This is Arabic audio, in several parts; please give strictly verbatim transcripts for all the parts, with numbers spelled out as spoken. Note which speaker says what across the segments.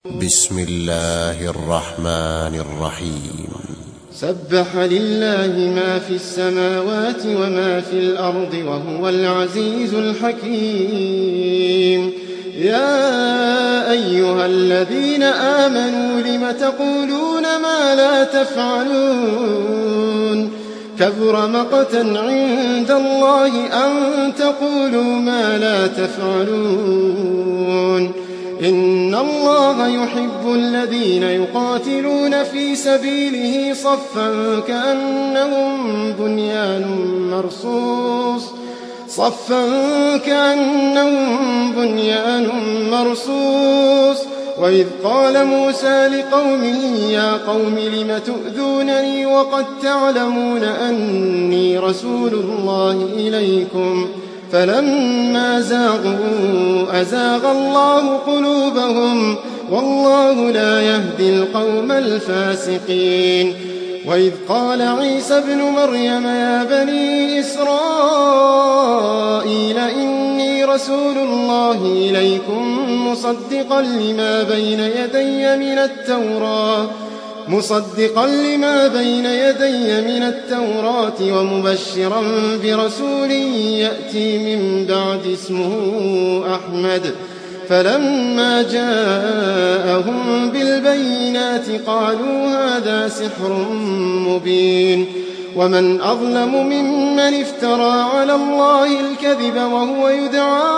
Speaker 1: بسم الله الرحمن الرحيم.
Speaker 2: سبح لله ما في السماوات وما في الأرض وهو العزيز الحكيم. يا أيها الذين آمنوا لم تقولون ما لا تفعلون كبر مقتا عند الله أن تقولوا ما لا تفعلون. إن الله يحب الذين يقاتلون في سبيله صفا كأنهم بنيان مرصوص صفا كأنهم بنيان مرصوص. وإذ قال موسى لقومه يا قوم لم تؤذونني وقد تعلمون أني رسول الله إليكم فلما زاغوا أزاغ الله قلوبهم والله لا يهدي القوم الفاسقين. وإذ قال عيسى ابن مريم يا بني إسرائيل إني رسول الله إليكم مصدقا لما بين يدي من التوراة مصدقا لما بين يدي من التوراة ومبشرا برسول يأتي من بعد اسمه أحمد. فلما جاءهم بالبينات قالوا هذا سحر مبين. ومن أظلم ممن افترى على الله الكذب وهو يدعى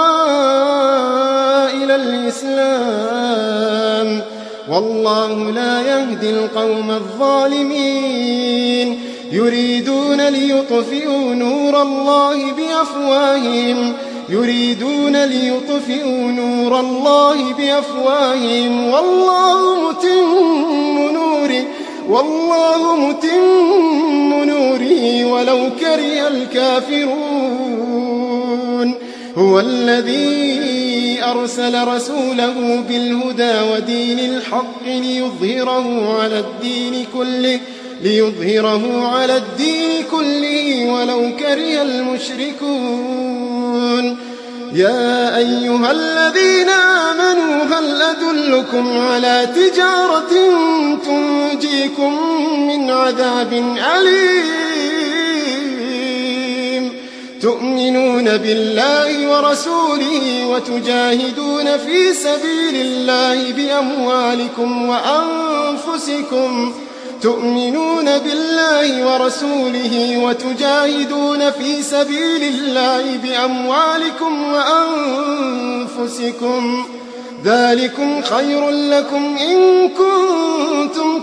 Speaker 2: إلى الإسلام والله لا يهدي القوم الظالمين. يريدون ليطفئوا نور الله بأفواههم يريدون ليطفئوا نور الله بأفواههم والله متم نوره والله متم نوره ولو كره الكافرون. هو الذي أرسل رسوله بالهدى ودين الحق ليظهره على الدين كله ليظهره على الدين كله ولو كره المشركون. يا أيها الذين آمنوا هل أدلكم على تجارة تنجيكم من عذاب أليم تؤمنون بالله ورسوله وتجاهدون في سبيل الله بأموالكم وأنفسكم تؤمنون بالله ورسوله وتجاهدون في سبيل الله بأموالكم وأنفسكم ذلكم خير لكم إن كنتم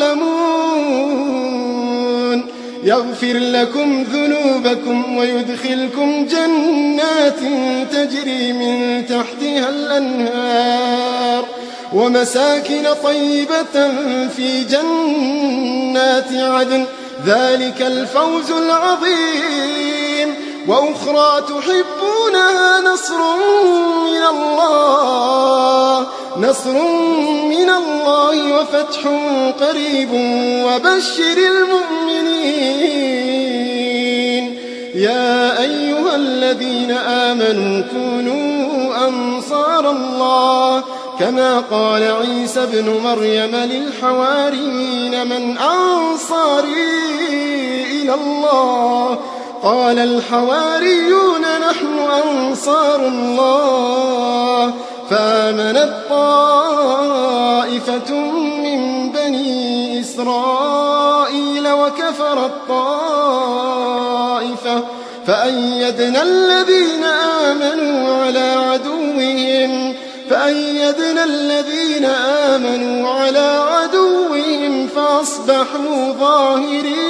Speaker 2: تعلمون. يغفر لكم ذنوبكم ويدخلكم جنات تجري من تحتها الأنهار ومساكن طيبة في جنات عدن ذلك الفوز العظيم. وأخرى تحبونها نصر من الله نصر من الله وفتح قريب وبشر المؤمنين. يا أيها الذين آمنوا كونوا أنصار الله كما قال عيسى ابن مريم للحواريين من أنصاري إلى الله قال الحواريون نحن أنصار الله. فآمنت طائفة من بني إسرائيل وكفرت طائفة فأيدنا الذين آمنوا على عدوهم فأيدنا الذين آمنوا على عدوهم فأصبحوا ظاهرين.